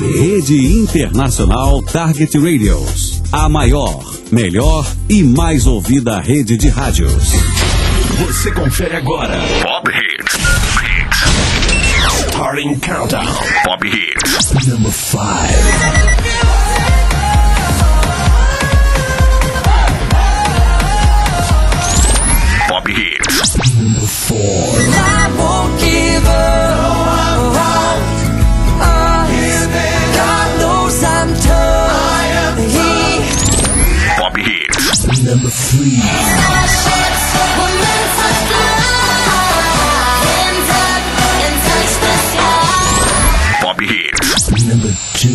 Rede Internacional Target Radios. A maior, melhor e mais ouvida rede de rádios. Você confere agora. Pop Hits. Starting Countdown. Pop Hits. Number 5. Pop Hits. Number 4. I won't give up. God knows I'm tough. Pop Hits. Number 3. Pop Hits. Number 2.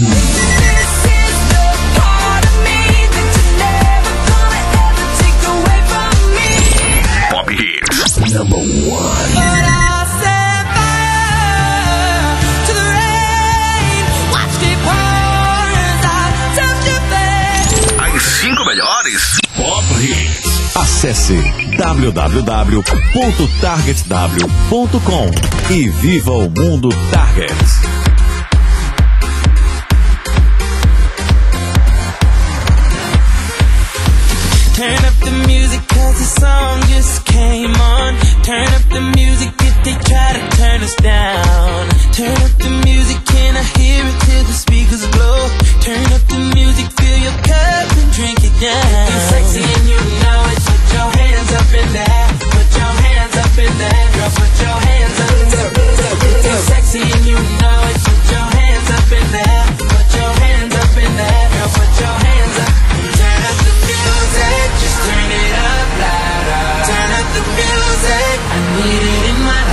Pop Hits. Number 1. As 5 melhores. Pop Hits. Acesse www.targetw.com e viva o mundo Target. Turn up the music cause the song just came on. Turn up the music if they try to turn us down. Turn up the music, can I hear it till the speakers blow? Turn up the music, fill your cup and drink it down. You're sexy and you know it, put your hands up in there. Put your hands up in there, girl, put your hands up in there. You're sexy and you know it, put your hands up in there. Put your hands up in there, girl, put your hands up. Turn up the music, just turn it up louder. Turn up the music, I need it in my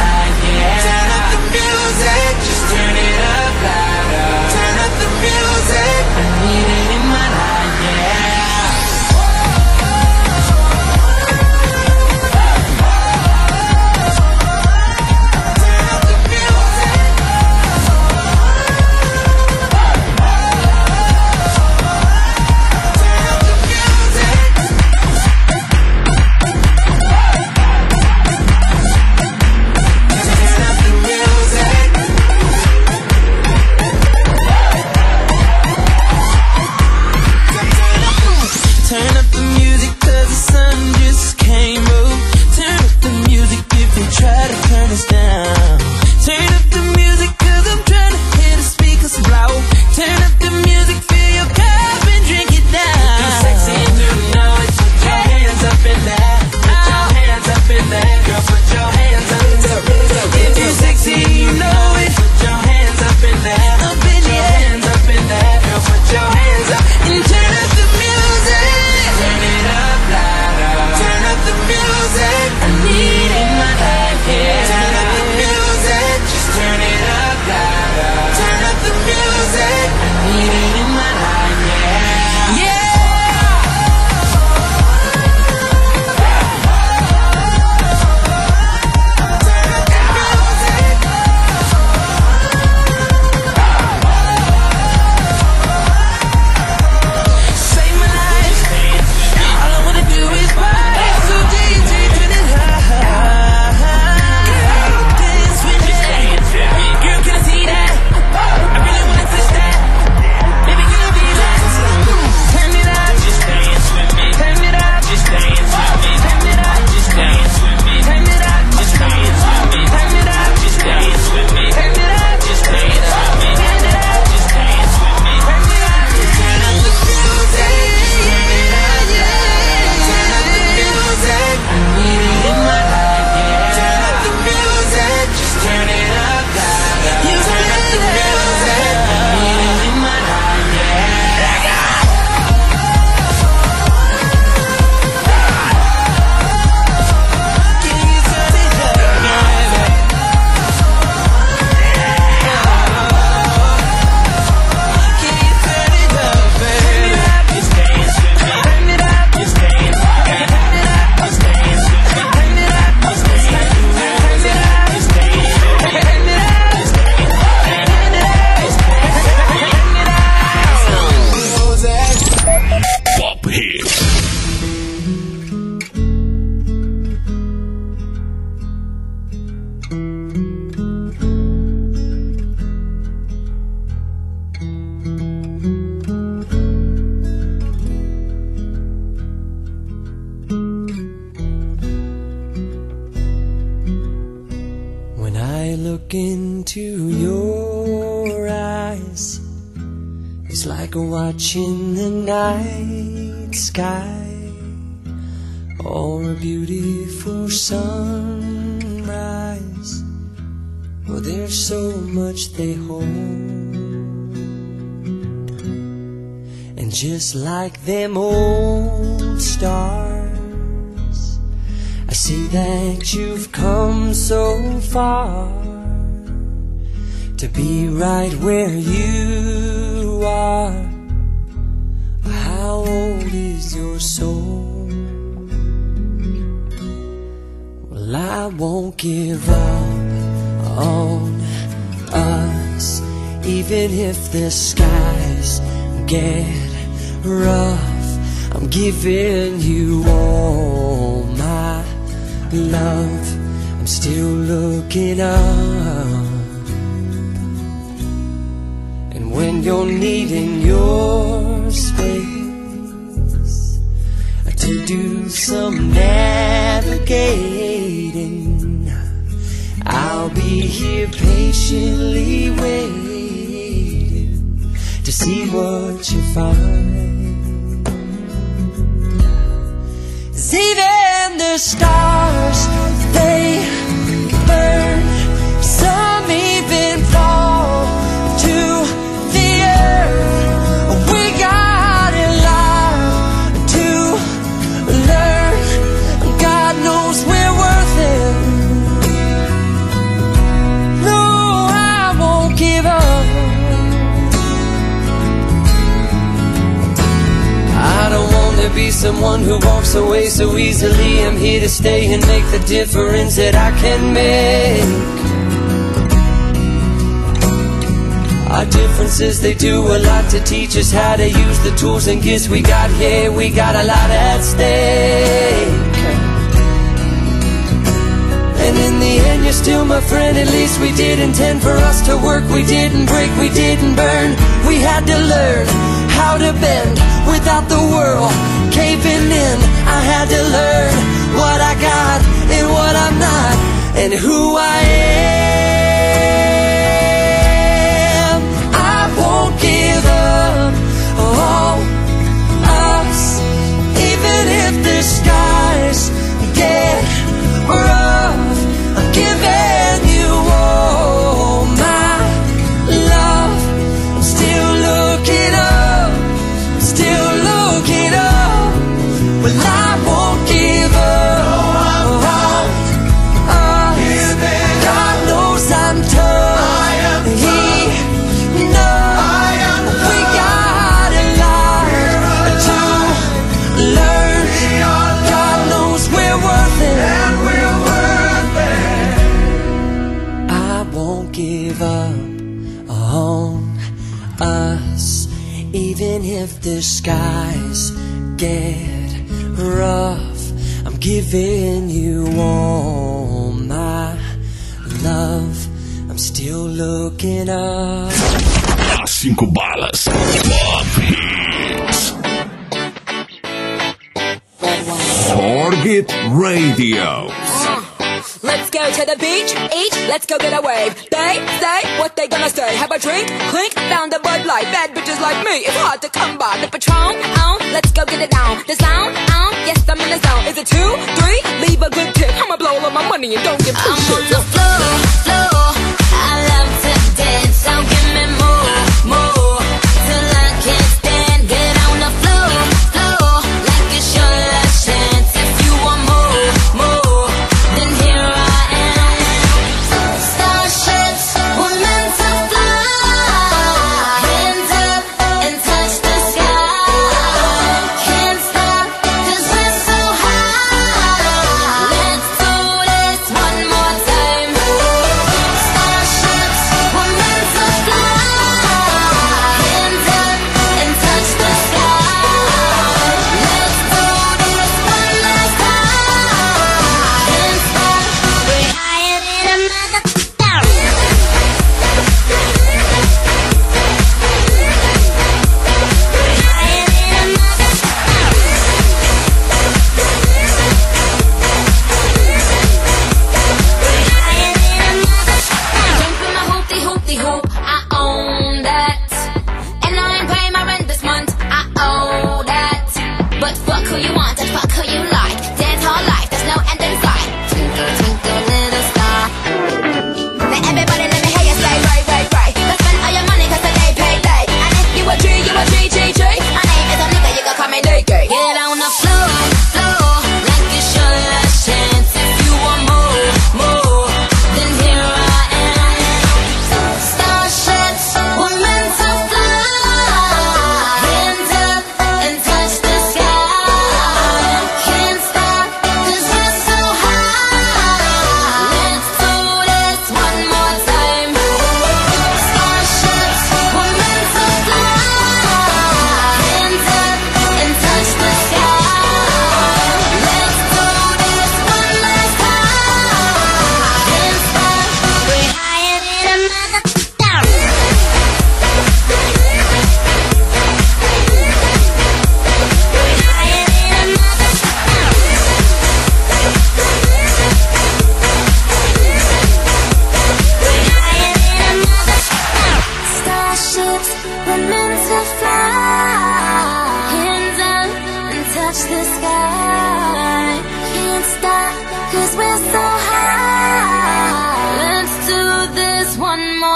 I look into your eyes, it's like watching the night sky or a beautiful sunrise. Well, there's so much they hold, and just like them old stars, I see that you've come so far to be right where you are. How old is your soul? Well, I won't give up on us, even if the skies get rough. I'm giving you all my love. I'm still looking up, and when you're needing your space to do some navigating, I'll be here patiently waiting to see what you find. 'Cause even the stars, they burn, some even fall to the earth. We got a lot to learn. God knows we're worth it. No, I won't give up. I don't want to be someone who walks away so easily. I'm here to stay and make the difference that I can make. Our differences, they do a lot to teach us how to use the tools and gifts we got here. We got a lot at stake, and in the end you're still my friend. At least we did intend for us to work. We didn't break, we didn't burn. We had to learn how to bend without the world caving in. I had to learn what I got and what I'm not, and who I am. I won't give up on us, even if the skies get rough. I'm giving you all my love. I'm still looking up, still looking up. Well, I won't give up on us. God knows I'm tough. He knows we got a lot to learn. God knows we're worth it. I won't give up on us, even if the skies get rough. I'm giving you all my love. I'm still looking up. As 5 balas. Pop Hits. Target Radio. Let's go to the beach, eat, let's go get a wave. They say what they gonna say. Have a drink, clink, found a Bud Light. Bad bitches like me, it's hard to come by. The Patron, let's go get it down. The sound, yes, I'm in the zone. Is it 2, 3? Leave a good tip. I'ma blow all of my money and don't give two shits. I'm on the floor, floor. I love to dance, so give me more, more. Till I can't stand, get on the floor, floor. Like it's your last chance. If you want more, more, then here I am. Starships were meant to fly. Hands up and touch the sky. Can't stop 'cause we're so high. Let's do this one more time.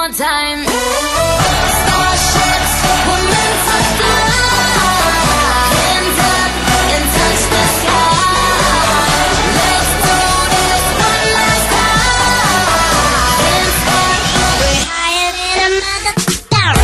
more time. Starships were meant to fly. Hands up and touch the sky. Let's do this one last time. Hands up, we're higher than a mother.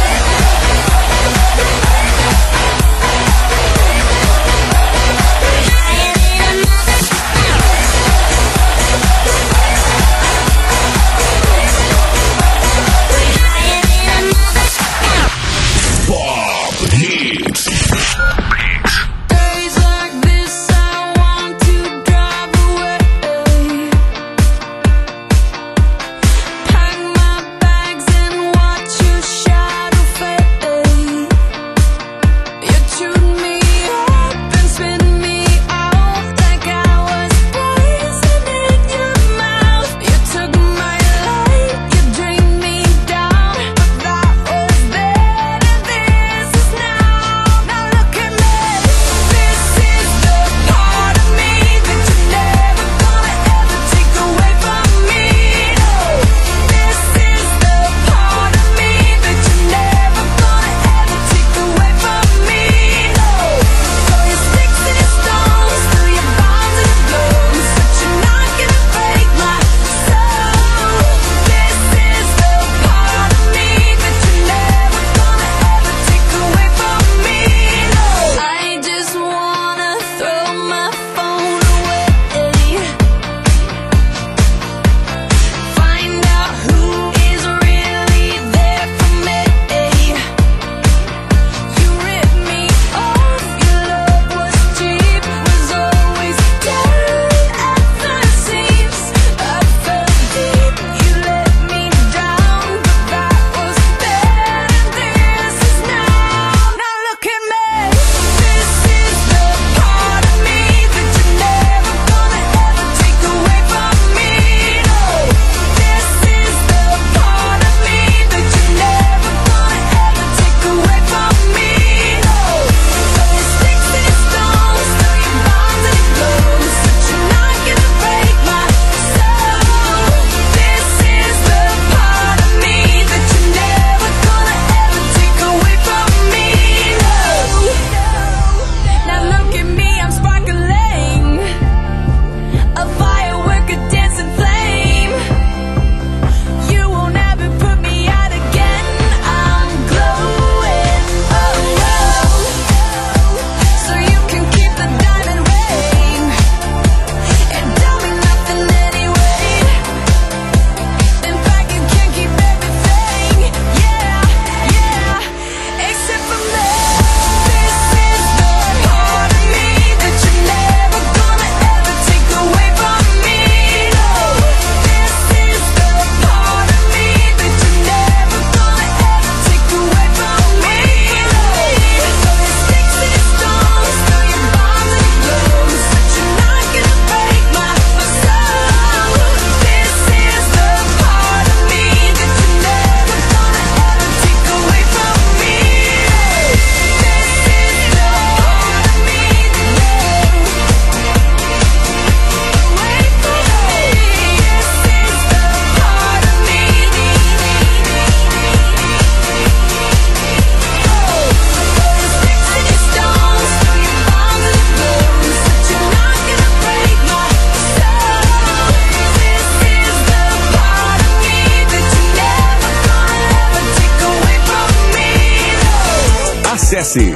Acesse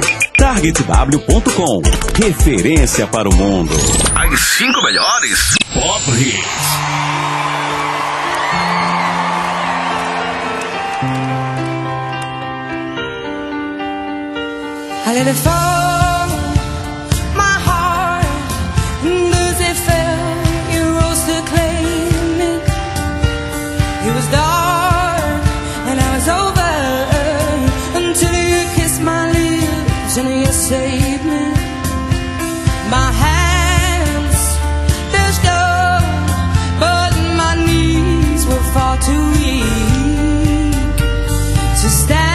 targetw.com. Referência para o mundo. As 5 melhores Pop Hits. I let it fall, my heart, as it fell, you rose to claim it. It was dark and I was over until you kissed my lips and you saved me. My hands, they're stone, but my knees were far too weak to stand.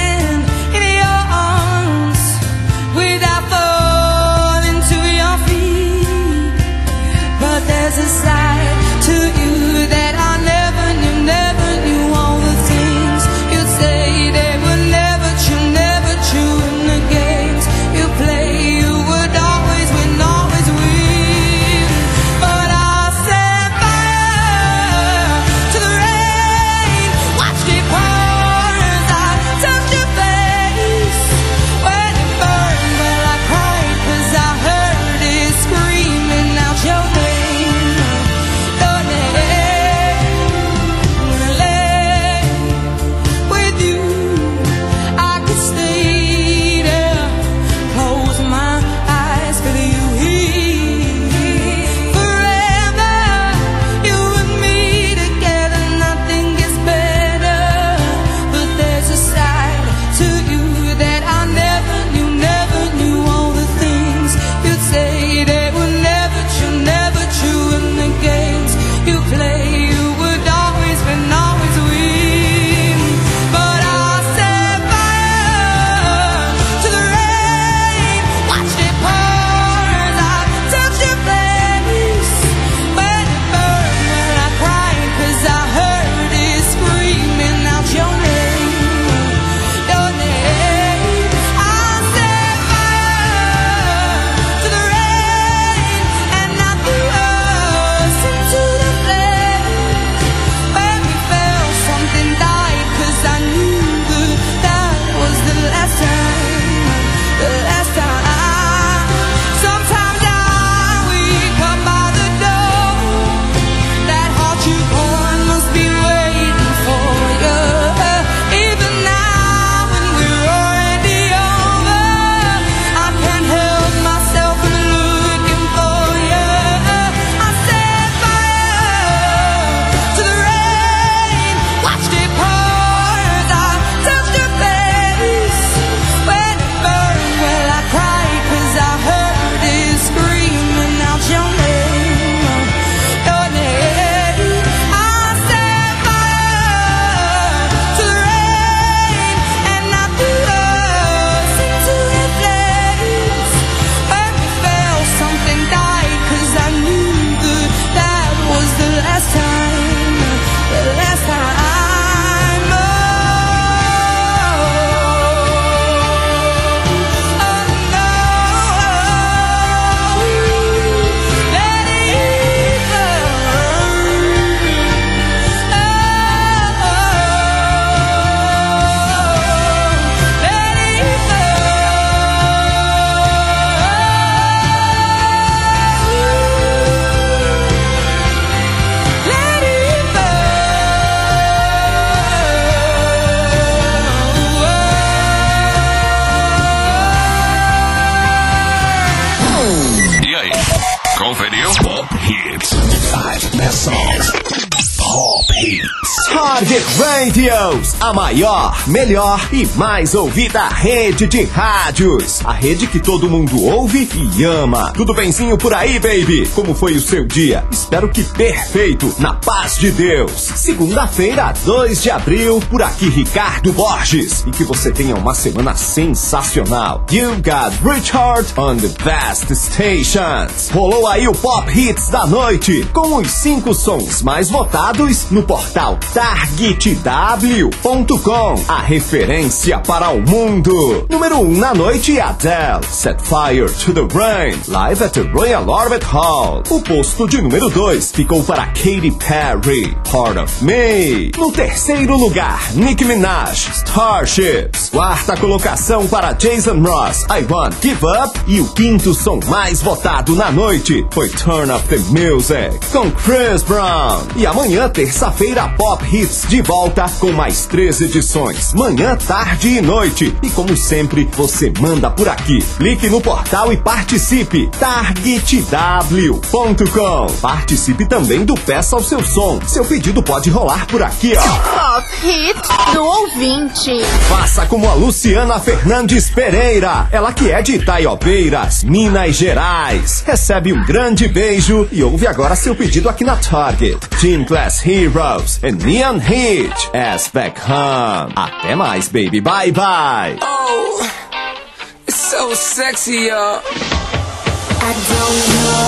There's a side to you that I never knew all the things Radios, a maior, melhor e mais ouvida rede de rádios. A rede que todo mundo ouve e ama. Tudo benzinho por aí, baby? Como foi o seu dia? Espero que perfeito, na paz de Deus. Segunda-feira, 2 de abril, por aqui Ricardo Borges. E que você tenha uma semana sensacional. You got Richard on the best stations. Rolou aí o Pop Hits da noite, com os 5 sons mais votados no portal targetw.com, a referência para o mundo. Número 1 na noite, Adele, Set Fire to the Rain, live at the Royal Albert Hall. O posto de número 2 ficou para Katy Perry, Part of Me. No terceiro lugar, Nicki Minaj, Starships. Quarta colocação para Jason Mraz, I Won't Give Up. E o quinto som mais votado na noite foi Turn Up the Music, com Chris Brown. E amanhã, terça-feira, Pop Hits de volta com mais 3 edições, manhã, tarde e noite. E como sempre, você manda por aqui. Clique no portal e participe. targetw.com. Participe também do Peça ao Seu Som. Seu pedido pode rolar por aqui, ó. Pop Hit do ouvinte. Faça como a Luciana Fernandes Pereira, ela que é de Itaiobeiras, Minas Gerais. Recebe um grande beijo e ouve agora seu pedido aqui na Target. Team Class Heroes and Neon Hit as Back Home. Até mais, baby. Bye, bye. Oh, it's so sexy, y'all. I don't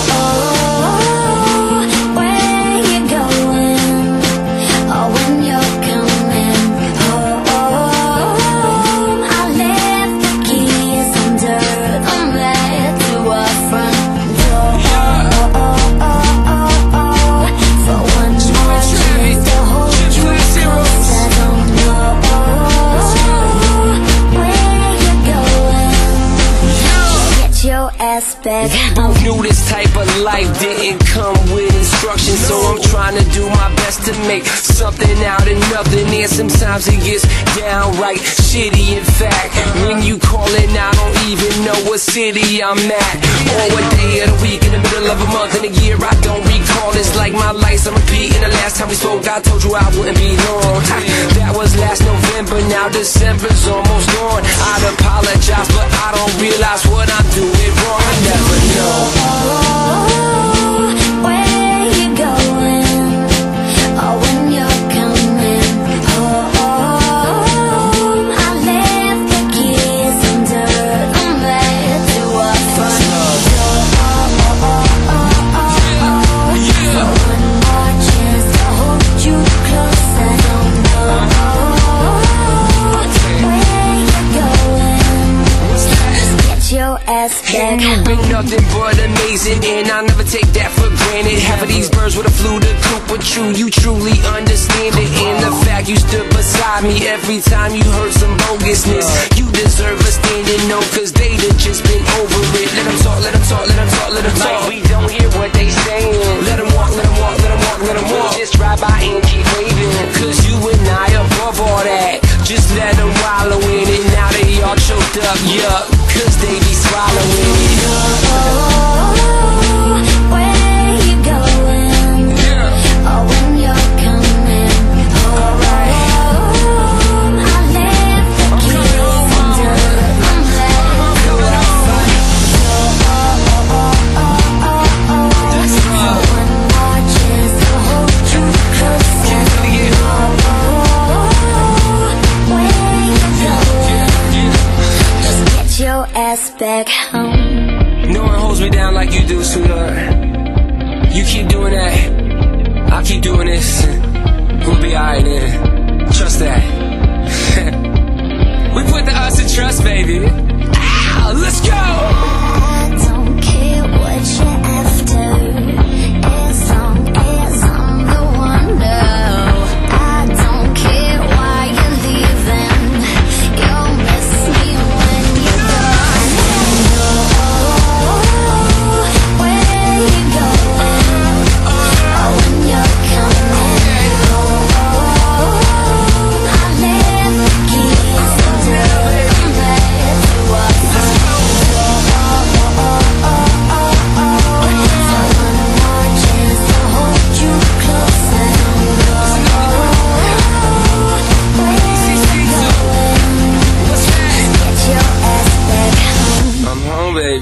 know where you're going or when you're coming home. I left the keys under the mat to our front door. For one more chance to hold you close. I don't know where you're going. Get your ass back home. Knew this type of life didn't come with instructions, so I'm trying to do my best to make something out of nothing. And sometimes it gets downright shitty. In fact, when you callin', I don't even know what city I'm at or what day of the week, in the middle of a month, in a year I don't recall. It's like my life's on repeat. And the last time we spoke, I told you I wouldn't be long. That was last November, now December's almost gone. I'd apologize, but I don't realize what I'm doing wrong. I never know where you're going or when you're coming home. I left the keys under the mat to our front door. For one more chance to hold you close. I don't know where you're going. Just get your ass back You've home. been nothing but amazing, and I never take that for granted. Half of these birds would have flew the coop, but you truly understand it. And the fact you stood beside me every time you heard some bogusness. You deserve a standing no, cause they'd have just been over it. Let them talk, let them talk, let them talk, let them talk. Like we don't hear what they saying. Let them walk, let them walk, let them walk, let them walk. Just drive by and keep waving, cause you and I above all that. Just let them wallow in it. Now they all choked up, yup, cause they be swallowing it. Where you going or when you're coming home. I left the keys under the mat to our front door. One more chance to hold you close. I don't know where you're going. Just get your ass back home. No one holds me down like you do, sweetheart. You keep doing that, I'll keep doing this. We'll be alright then. Trust that. We put the us in trust, baby. Ow, let's go! I don't care what you're after, as long as I'm the one. No, I don't care why you're leaving. You'll miss me when you're gone. Where you going or when you're coming home.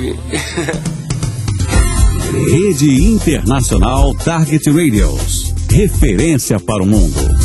baby. Rede Internacional Target Radios. Referência para o mundo.